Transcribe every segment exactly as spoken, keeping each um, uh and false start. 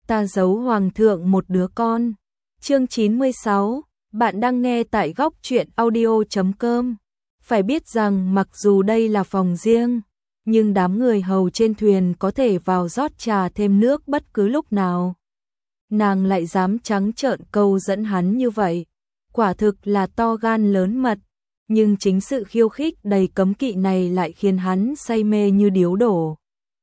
ta giấu hoàng thượng một đứa con. Chương chín mươi sáu, bạn đang nghe tại góc truyện audio chấm com. Phải biết rằng mặc dù đây là phòng riêng, nhưng đám người hầu trên thuyền có thể vào rót trà thêm nước bất cứ lúc nào. Nàng lại dám trắng trợn câu dẫn hắn như vậy, quả thực là to gan lớn mật, nhưng chính sự khiêu khích đầy cấm kỵ này lại khiến hắn say mê như điếu đổ.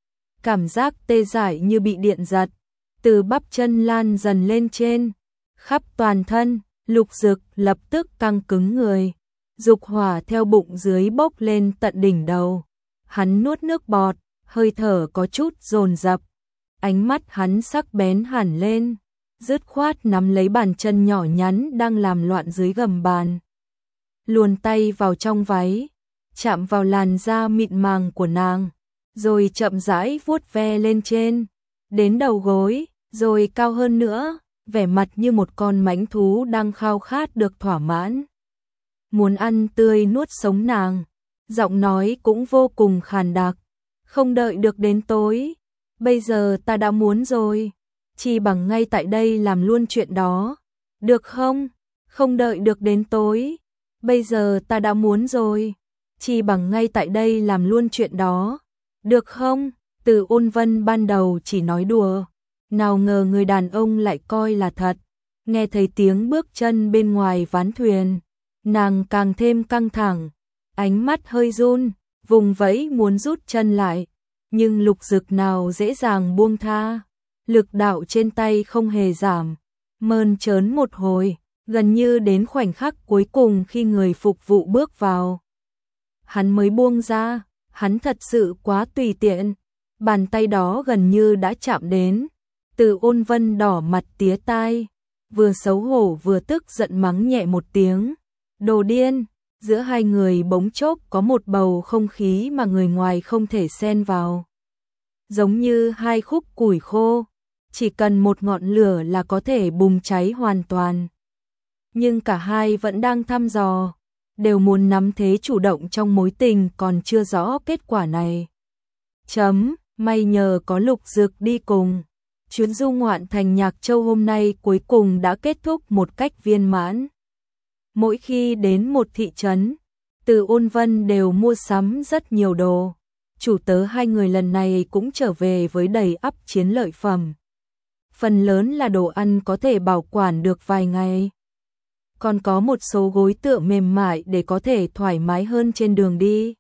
Cảm giác tê dại như bị điện giật, từ bắp chân lan dần lên trên, khắp toàn thân, Lục Dực lập tức căng cứng người, dục hỏa theo bụng dưới bốc lên tận đỉnh đầu. Hắn nuốt nước bọt, hơi thở có chút dồn dập, ánh mắt hắn sắc bén hẳn lên, dứt khoát nắm lấy bàn chân nhỏ nhắn đang làm loạn dưới gầm bàn. Luồn tay vào trong váy, chạm vào làn da mịn màng của nàng, rồi chậm rãi vuốt ve lên trên, đến đầu gối, rồi cao hơn nữa, vẻ mặt như một con mãnh thú đang khao khát được thỏa mãn. Muốn ăn tươi nuốt sống nàng, giọng nói cũng vô cùng khàn đặc, không đợi được đến tối, bây giờ ta đã muốn rồi, chỉ bằng ngay tại đây làm luôn chuyện đó, được không? Không đợi được đến tối, bây giờ ta đã muốn rồi, chỉ bằng ngay tại đây làm luôn chuyện đó, được không? Từ Ôn Vân ban đầu chỉ nói đùa, nào ngờ người đàn ông lại coi là thật. Nghe thấy tiếng bước chân bên ngoài ván thuyền, nàng càng thêm căng thẳng, ánh mắt hơi run, vùng vẫy muốn rút chân lại, nhưng Lục Dực nào dễ dàng buông tha, lực đạo trên tay không hề giảm, mơn trớn một hồi, gần như đến khoảnh khắc cuối cùng khi người phục vụ bước vào, hắn mới buông ra. Hắn thật sự quá tùy tiện, bàn tay đó gần như đã chạm đến. Từ Ôn Vân đỏ mặt tía tai, vừa xấu hổ vừa tức giận mắng nhẹ một tiếng. Đồ điên, giữa hai người bỗng chốc có một bầu không khí mà người ngoài không thể xen vào. Giống như hai khúc củi khô, chỉ cần một ngọn lửa là có thể bùng cháy hoàn toàn. Nhưng cả hai vẫn đang thăm dò, đều muốn nắm thế chủ động trong mối tình còn chưa rõ kết quả này. Chấm, may nhờ có Lục Dực đi cùng. Chuyến du ngoạn thành Nhạc Châu hôm nay cuối cùng đã kết thúc một cách viên mãn. Mỗi khi đến một thị trấn, Từ Ôn Vân đều mua sắm rất nhiều đồ. Chủ tớ hai người lần này cũng trở về với đầy ắp chiến lợi phẩm. Phần lớn là đồ ăn có thể bảo quản được vài ngày. Còn có một số gối tựa mềm mại để có thể thoải mái hơn trên đường đi.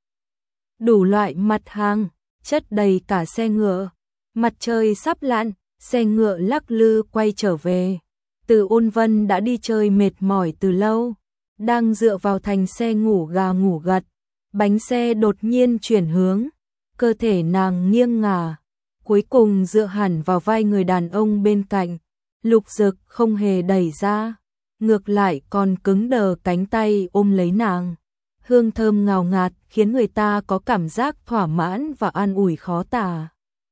Đủ loại mặt hàng, chất đầy cả xe ngựa. Mặt trời sắp lặn, xe ngựa lắc lư quay trở về. Từ Ôn Vân đã đi chơi mệt mỏi từ lâu, đang dựa vào thành xe ngủ gà ngủ gật. Bánh xe đột nhiên chuyển hướng, cơ thể nàng nghiêng ngả, cuối cùng dựa hẳn vào vai người đàn ông bên cạnh. Lục Dực không hề đẩy ra, ngược lại còn cứng đờ cánh tay ôm lấy nàng. Hương thơm ngào ngạt khiến người ta có cảm giác thỏa mãn và an ủi khó tả.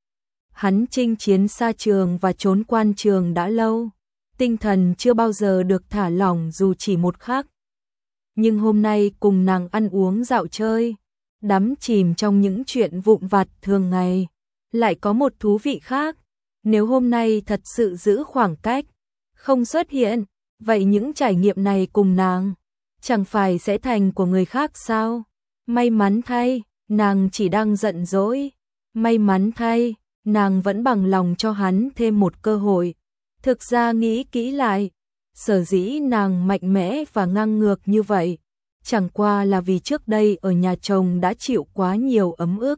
Hắn chinh chiến xa trường và trốn quan trường đã lâu, tinh thần chưa bao giờ được thả lỏng dù chỉ một khắc. Nhưng hôm nay cùng nàng ăn uống dạo chơi, đắm chìm trong những chuyện vụn vặt thường ngày, lại có một thú vị khác. Nếu hôm nay thật sự giữ khoảng cách, không xuất hiện, vậy những trải nghiệm này cùng nàng, chẳng phải sẽ thành của người khác sao? May mắn thay, nàng chỉ đang giận dỗi. May mắn thay, nàng vẫn bằng lòng cho hắn thêm một cơ hội. Thực ra nghĩ kỹ lại, sở dĩ nàng mạnh mẽ và ngang ngược như vậy, chẳng qua là vì trước đây ở nhà chồng đã chịu quá nhiều ấm ức.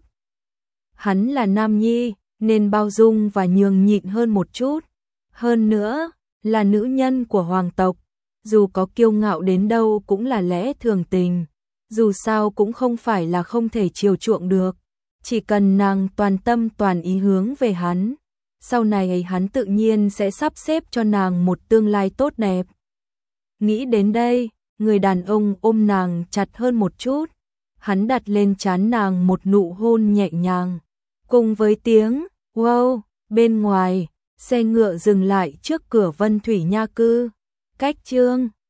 Hắn là nam nhi, nên bao dung và nhường nhịn hơn một chút. Hơn nữa, là nữ nhân của hoàng tộc, dù có kiêu ngạo đến đâu cũng là lẽ thường tình, dù sao cũng không phải là không thể chiều chuộng được, chỉ cần nàng toàn tâm toàn ý hướng về hắn, sau này hắn tự nhiên sẽ sắp xếp cho nàng một tương lai tốt đẹp. Nghĩ đến đây, người đàn ông ôm nàng chặt hơn một chút, hắn đặt lên trán nàng một nụ hôn nhẹ nhàng, cùng với tiếng wow bên ngoài. Xe ngựa dừng lại trước cửa Vân Thủy Nha Cư. Cách chương